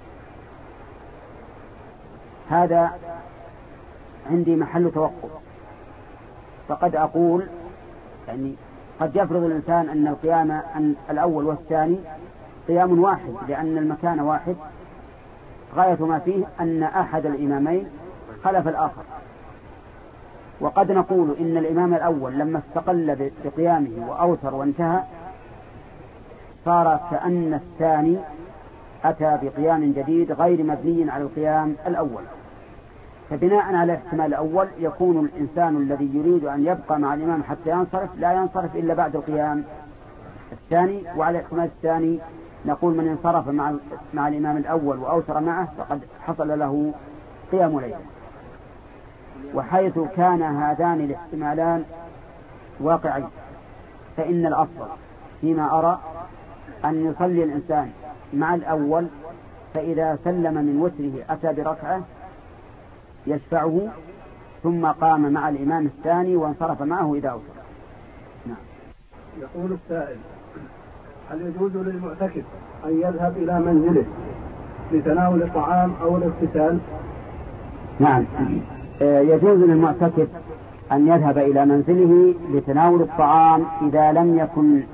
B: هذا عندي محل توقف. فقد أقول يعني قد يفرض الإنسان أن القيام أن الأول والثاني قيام واحد لأن المكان واحد، غاية ما فيه أن أحد الإمامين خلف الآخر. وقد نقول إن الإمام الأول لما استقل بقيامه وأوتر وانتهى صار كأن الثاني أتى بقيام جديد غير مبني على القيام الأول. فبناء على الاحتمال الأول يكون الإنسان الذي يريد أن يبقى مع الإمام حتى ينصرف لا ينصرف إلا بعد القيام الثاني. وعلى الاحتمال الثاني نقول من انصرف مع مع الإمام الأول وأوتر معه فقد حصل له قيام ليلة. وحيث كان هذان الاحتمالان واقعين فإن الأفضل فيما أرى أن يصلي الإنسان مع الأول، فإذا سلم من وتره أتى بركعة يشفعه ثم قام مع الإمام الثاني وانصرف معه إذا أوتر.
C: نعم. يقول السائل: هل يجوز للمعتكف أن يذهب إلى منزله لتناول الطعام أو الاغتسال؟
B: نعم، يجوز للمعتكف أن يذهب إلى منزله لتناول الطعام إذا لم يكن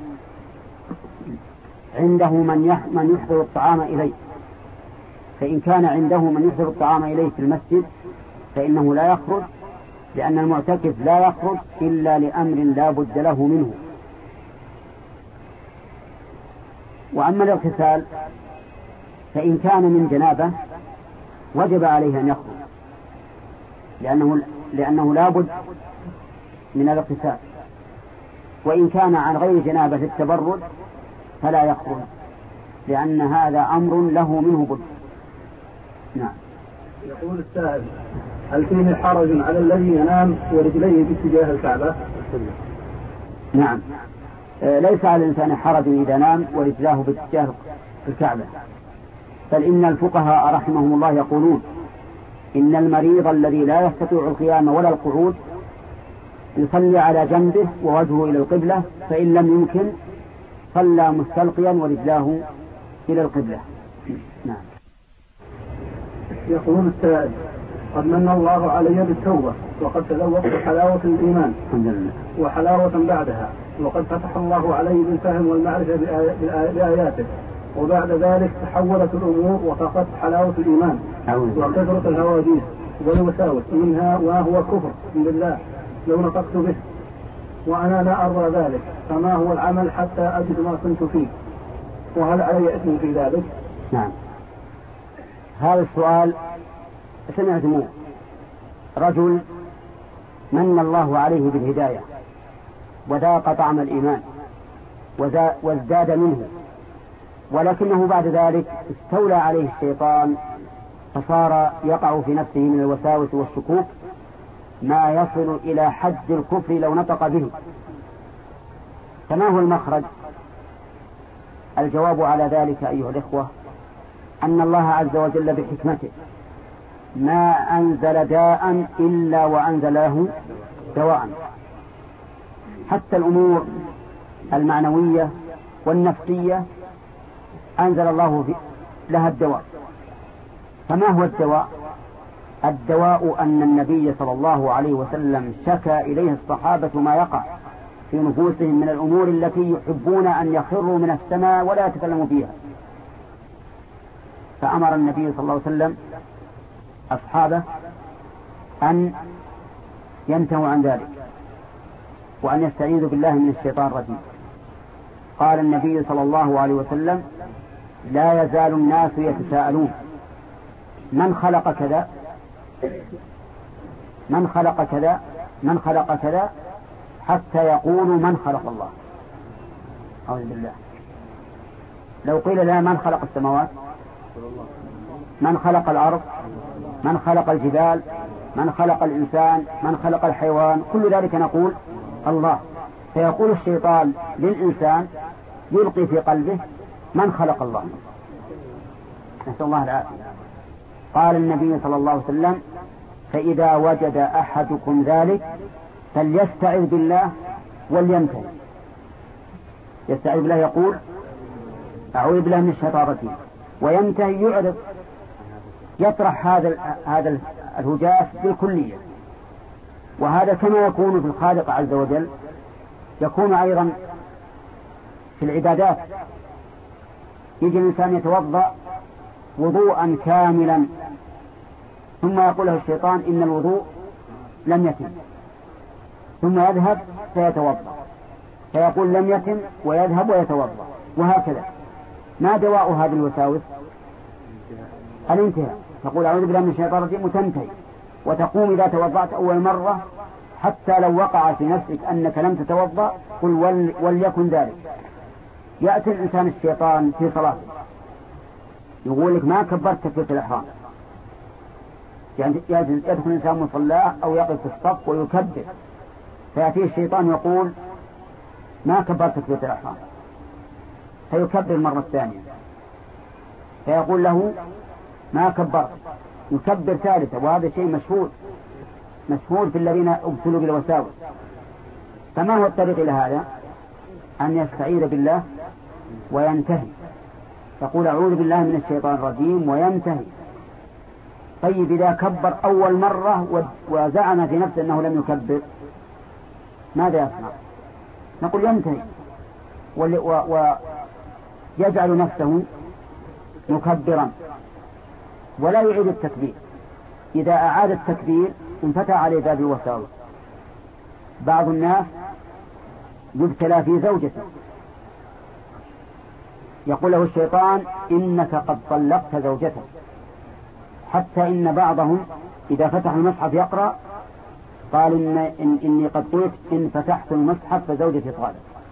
B: عنده من يحضر الطعام إليه. فإن كان عنده من يحضر الطعام إليه في المسجد فإنه لا يخرج، لأن المعتكف لا يخرج إلا لأمر لا بد له منه. وأما الاغتسال فإن كان من جنابه وجب عليه أن يخرج، لأنه, لأنه لا بد من الاغتسال. وإن كان عن غير جنابه التبرد فلا يخرج، لأن هذا أمر له منه بد. نعم.
C: يقول السائل: هل فيه حرج على الذي ينام ورجليه باتجاه الكعبة؟
B: نعم، ليس على الإنسان حرج إذا نام ورجلاه باتجاه الكعبة، بل إن الفقهاء رحمهم الله يقولون إن المريض الذي لا يستطيع القيام ولا القعود يصلي على جنبه ووجهه إلى القبلة، فإن لم يمكن صلى مستلقيا ورجلاه إلى القبلة. نعم.
C: يقول السائل: قد من الله علي بالتوبة وقد تذوقت حلاوة الإيمان وحلاوة بعدها، وقد فتح الله علي بالفهم والمعرفة بآياته، وبعد ذلك تحولت الأمور وفقدت حلاوة الإيمان وكثرة الهواجيس والوساوس، منها وهو كفر بالله لو نطقت به، وأنا لا أرضى ذلك، فما هو العمل حتى أجد ما كنت فيه؟ وهل علي إثم في ذلك؟
B: نعم. هذا السؤال سمعتموه. رجل من الله عليه بالهداية وذاق طعم الإيمان وازداد منه، ولكنه بعد ذلك استولى عليه الشيطان فصار يقع في نفسه من الوساوس والشكوك ما يصل إلى حد الكفر لو نطق به، فما هو المخرج؟ الجواب على ذلك أيها الإخوة أن الله عز وجل بحكمته ما أنزل داء إلا وأنزل له دواء، حتى الأمور المعنوية والنفسية أنزل الله لها الدواء. فما هو الدواء؟ الدواء أن النبي صلى الله عليه وسلم شكى إليه الصحابة ما يقع في نفوسهم من الأمور التي يحبون أن يخروا من السماء ولا يتكلموا فيها، فأمر النبي صلى الله عليه وسلم أصحابه أن ينتهوا عن ذلك وأن يستعيذوا بالله من الشيطان الرجيم. قال النبي صلى الله عليه وسلم: لا يزال الناس يتساءلون من خلق كذا من خلق كذا من خلق كذا حتى يقولوا من خلق الله. أعوذ بالله. لو قيل لا من خلق السماوات، من خلق الأرض، من خلق الجبال، من خلق الإنسان، من خلق الحيوان، كل ذلك نقول الله. فيقول الشيطان للإنسان يلقي في قلبه من خلق الله. نسأل الله العافية. قال النبي صلى الله عليه وسلم: فإذا وجد أحدكم ذلك فليستعذ بالله ولينتهي. يستعذ بالله يقول أعوذ بالله من الشيطان الرجيم، وينتهي يعرض يطرح هذا هذا الهجاس بالكلية. وهذا كما يكون في الخالق عز وجل يكون أيضا في العبادات. يجي الإنسان يتوضأ وضوءا كاملا ثم يقول له الشيطان إن الوضوء لم يتم، ثم يذهب فيتوضأ فيقول لم يتم ويذهب ويتوضأ، وهكذا. ما دواء هذه الوساوس؟ الانتهاء. تقول أعوذ بالله من الشيطان الرجيم وتنتهي، وتقوم إذا توضأت أول مرة حتى لو وقع في نفسك أنك لم تتوضأ قل ول وليكن ذلك. يأتي الإنسان الشيطان في صلاته يقول لك ما كبرت تكبيرة الإحرام، يعني يدخل الإنسان مصلاه أو يقف في الصف ويكبر، فيأتي الشيطان يقول ما كبرت تكبيرة الإحرام، فيكبر مرة ثانية، فيقول له ما كبرت، يكبر ثالثة. وهذا شيء مشهور مشهور في الذين ابتلوا بالوساوس. فما هو الطريق إلى هذا؟ أن يستعيذ بالله وينتهي، يقول أعوذ بالله من الشيطان الرجيم وينتهي. طيب إذا كبر أول مرة وزعم في نفسه أنه لم يكبر ماذا يصنع؟ نقول ينتهي ويجعل نفسه مكبرا ولا يعيد التكبير. إذا أعاد التكبير انفتح عليه باب الوساوس. بعض الناس يبتلى في زوجته، يقول له الشيطان إنك قد طلقت زوجتك، حتى إن بعضهم إذا فتح المصحف يقرأ قال إن إن إني قد قلت إن فتحت المصحف فزوجتي طالق،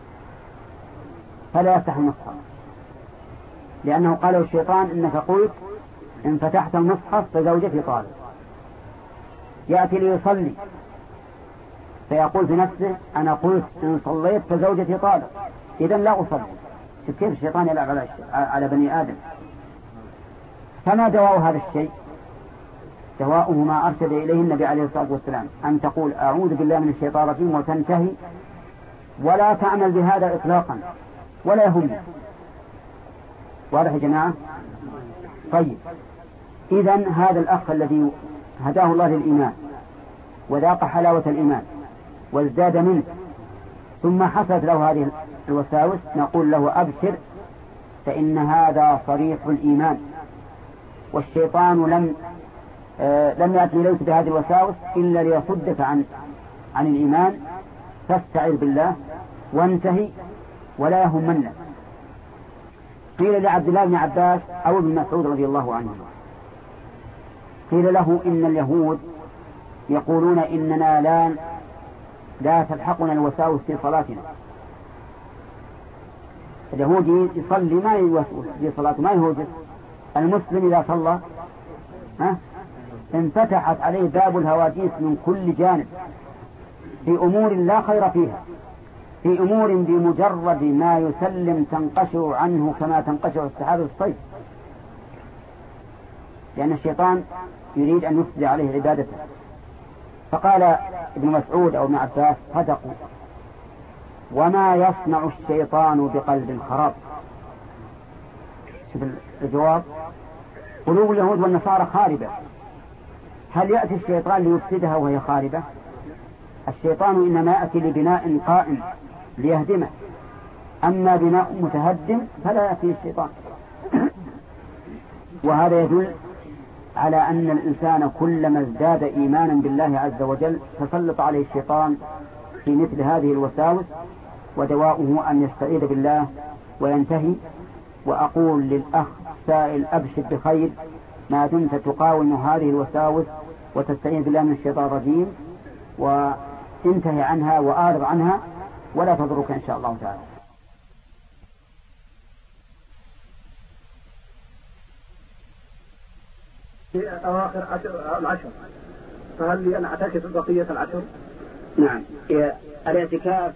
B: فلا يفتح المصحف، لأنه قال له الشيطان إنك قلت إن فتحت المصحف فزوجتي طالق. يأتي ليصلي فيقول في نفسه أنا قلت إن صليت فزوجتي طالق، إذن لا أصلي. كيف الشيطان يلعب على بني آدم؟ فما دواء هذا الشيء؟ دواؤه ما أرشد إليه النبي عليه الصلاة والسلام، أن تقول أعوذ بالله من الشيطان الرجيم وتنتهي، ولا تعمل بهذا إطلاقا ولا يهمك. واضح يا جماعة؟ طيب، إذن هذا الأخ الذي هداه الله للإيمان وذاق حلاوة الإيمان وازداد منه ثم حصلت له هذه الوساوس، نقول له أبشر، فإن هذا صريح الإيمان، والشيطان لم آه لم يأتي إليك بهذه الوساوس إلا ليصدك عن عن الإيمان. فاستعذ بالله وانتهي ولا يهمنك. قيل لعبد الله بن عباس أو ابن مسعود رضي الله عنه، قيل له إن اليهود يقولون إننا لا لا تلحقنا الوساوس في صلاتنا. اليهودي يصلي ما يوسوس في صلاته، ما يهوجس. المسلم إذا صلى ها انفتحت عليه باب الهواجيس من كل جانب في أمور لا خير فيها، في أمور بمجرد ما يسلم تنقشع عنه كما تنقشع السحاب في الصيف، لأن الشيطان يريد أن يفسد عليه عبادته. فقال ابن مسعود أو ابن عباس: صدقوا، وما يصنع الشيطان بقلب خراب. شوف الجواب: قلوب اليهود والنصارى خاربة، هل يأتي الشيطان ليفسدها وهي خاربة؟ الشيطان إنما يأتي لبناء قائم ليهدمه، أما بناء متهدم فلا يأتي الشيطان. وهذا يدل على أن الإنسان كلما ازداد إيمانا بالله عز وجل تسلط عليه الشيطان في مثل هذه الوساوس، ودواؤه أن يستعيذ بالله وينتهي. وأقول للأخ سائل: أبشر بخير ما دمت تقاوم هذه الوساوس وتستعيذ بالله من الشيطان الرجيم، وانتهي عنها وأعرض عنها ولا تضرك إن شاء الله تعالى.
C: في أواخر عشر العشر، فهل لي أن أعتكف بقية العشر؟
A: نعم، الاعتكاف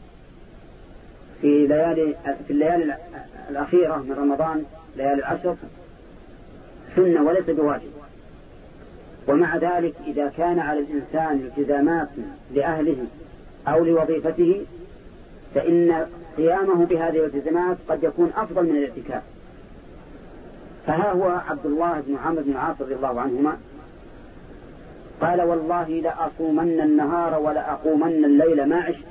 A: في ليالي في الليالي الأخيرة من رمضان، ليالي العشر، سنة وليس بواجب. ومع ذلك إذا كان على الإنسان التزامات لأهله أو لوظيفته فإن قيامه بهذه الالتزامات قد يكون أفضل من الاعتكاف. فها هو عبد الله بن عمرو بن العاص رضي الله عنهما قال: والله لأصومن النهار ولأقومن الليل ما عشت.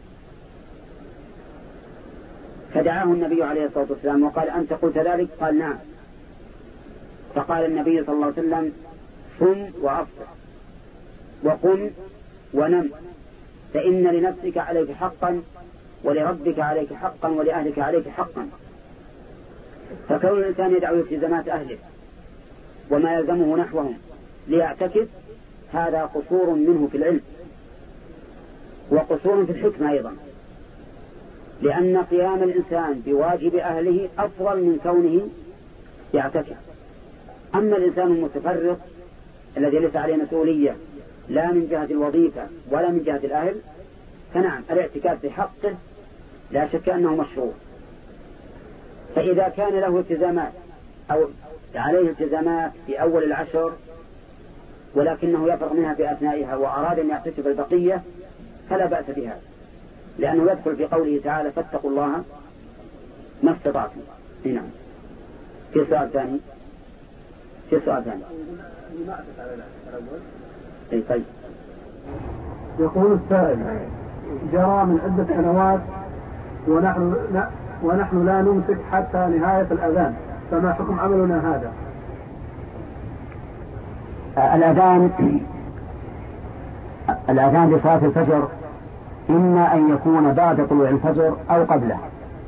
A: فدعاه النبي عليه الصلاة والسلام وقال: أنت قلت ذلك؟ قال: نعم. فقال النبي صلى الله عليه وسلم: صم وأفطر وقم ونم، فإن لنفسك عليك حقا ولربك عليك حقا ولأهلك عليك حقا. فكون الإنسان يدعو التزامات أهله وما يلزمه نحوهم ليعتكف هذا قصور منه في العلم وقصور في الحكمة أيضا، لأن قيام الإنسان بواجب أهله أفضل من كونه يعتكف. أما الإنسان المتفرط الذي ليس عليه مسؤولية لا من جهة الوظيفة ولا من جهة الأهل فنعم الاعتكاف في حقه لا شك أنه مشروع. فإذا كان له التزامات أو عليه التزامات في أول العشر ولكنه يفرغ منها في أثنائها وأراد أن يعتكف البقية فلا بأس بها، لأنه يدخل في قوله تعالى: فاتقوا الله ما استطعتم. نعم. في سؤال ثاني في سؤال ثاني أي طيب.
C: يقول السائل: جرى من عدة سنوات ونحن لا ونحن لا نمسك حتى نهاية الأذان، فما حكم عملنا هذا؟
B: الأذان الأذان لصلاة الفجر إما أن يكون بعد طلوع الفجر أو قبله.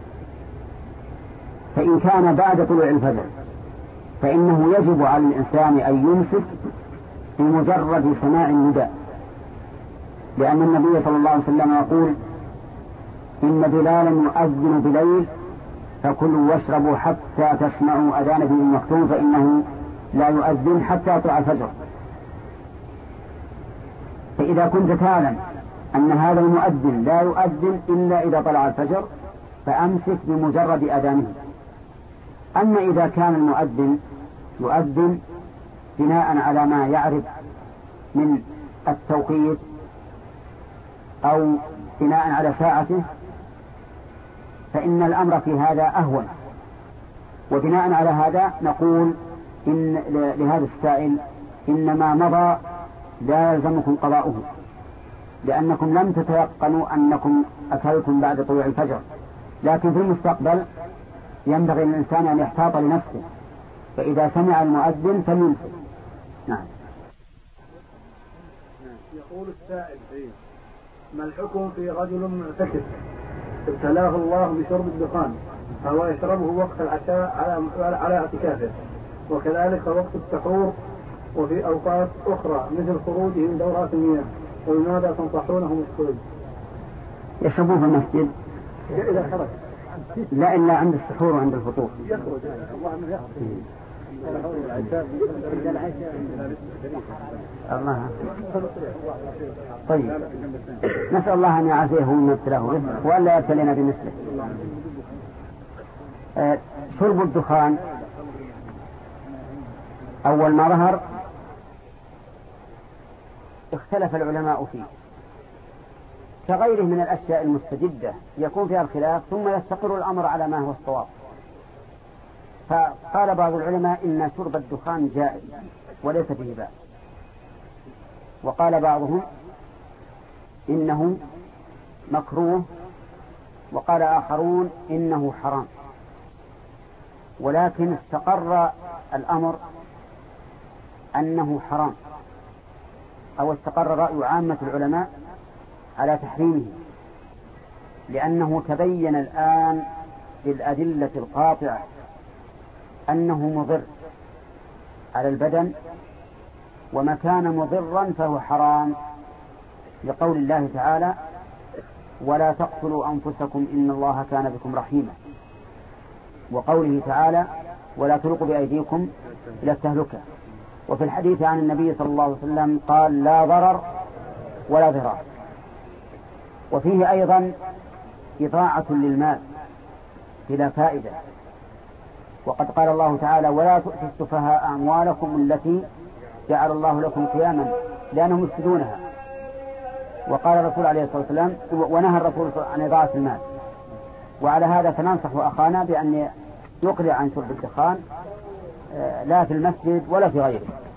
B: فإن كان بعد طلوع الفجر فإنه يجب على الإنسان أن يمسك بمجرد سماع النداء، لأن النبي صلى الله عليه وسلم يقول: إن بلالا يؤذن بليل فكلوا واشربوا حتى تسمعوا أذان ابن مكتوم فإنه لا يؤذن حتى يطلع الفجر. فإذا كنت تعلم أن هذا المؤذن لا يؤذن إلا إذا طلع الفجر فأمسك بمجرد أذانه. أما إذا كان المؤذن يؤذن بناء على ما يعرف من التوقيت أو بناء على ساعته فإن الأمر في هذا أهون. وبناء على هذا نقول إن لهذا السائل إنما مضى لا يلزمكم قضاؤه، لأنكم لم تتيقنوا أنكم أكلتم بعد طلوع الفجر، لكن في المستقبل ينبغي للإنسان أن يحتاط لنفسه، فإذا سمع المؤذن فليمسك. نعم.
C: يقول السائل: ما الحكم في رجل معتكف ابتلاه الله بشرب الدخان فهو يشربه وقت العشاء على على اعتكافه، وكذلك وقت السحور وفي أوقات أخرى مثل خروجه من دورات المياه. ولماذا تنصحونهم الخروج؟
B: يشربون في المسجد
C: إذا خرج
B: لا إلا عند السحور وعند الفطور.
C: يخرج اللهم يخرج.
B: الله. طيب نسأل الله أن يعافيه مما ابتلاه به وألا يبتلينا بمثله. آه شرب الدخان أول ما ظهر اختلف العلماء فيه كغيره من الأشياء المستجدة يكون فيها الخلاف ثم يستقر الأمر على ما هو الصواب. فقال بعض العلماء إن شرب الدخان جائز وليس فيه بأس، وقال بعضهم إنه مكروه، وقال آخرون إنه حرام. ولكن استقر الأمر أنه حرام، أو استقر رأي عامة العلماء على تحريمه، لأنه تبين الآن بالأدلة القاطعة أنه مضر على البدن، وما كان مضرا فهو حرام، لقول الله تعالى: ولا تقتلوا أنفسكم إن الله كان بكم رحيما، وقوله تعالى: ولا تلقوا بأيديكم إلى التهلكة. وفي الحديث عن النبي صلى الله عليه وسلم قال: لا ضرر ولا ضرار. وفيه أيضا إضاعة للمال بلا فائدة، وقد قال الله تعالى: ولا تؤتوا السفهاء أموالكم التي جعل الله لكم قياما لأنهم يفسدونها. وقال الرسول عليه الصلاة والسلام ونهى الرسول عن إضاعة المال. وعلى هذا فننصح أخانا بأن يقلع عن شرب الدخان لا في المسجد ولا في غيره.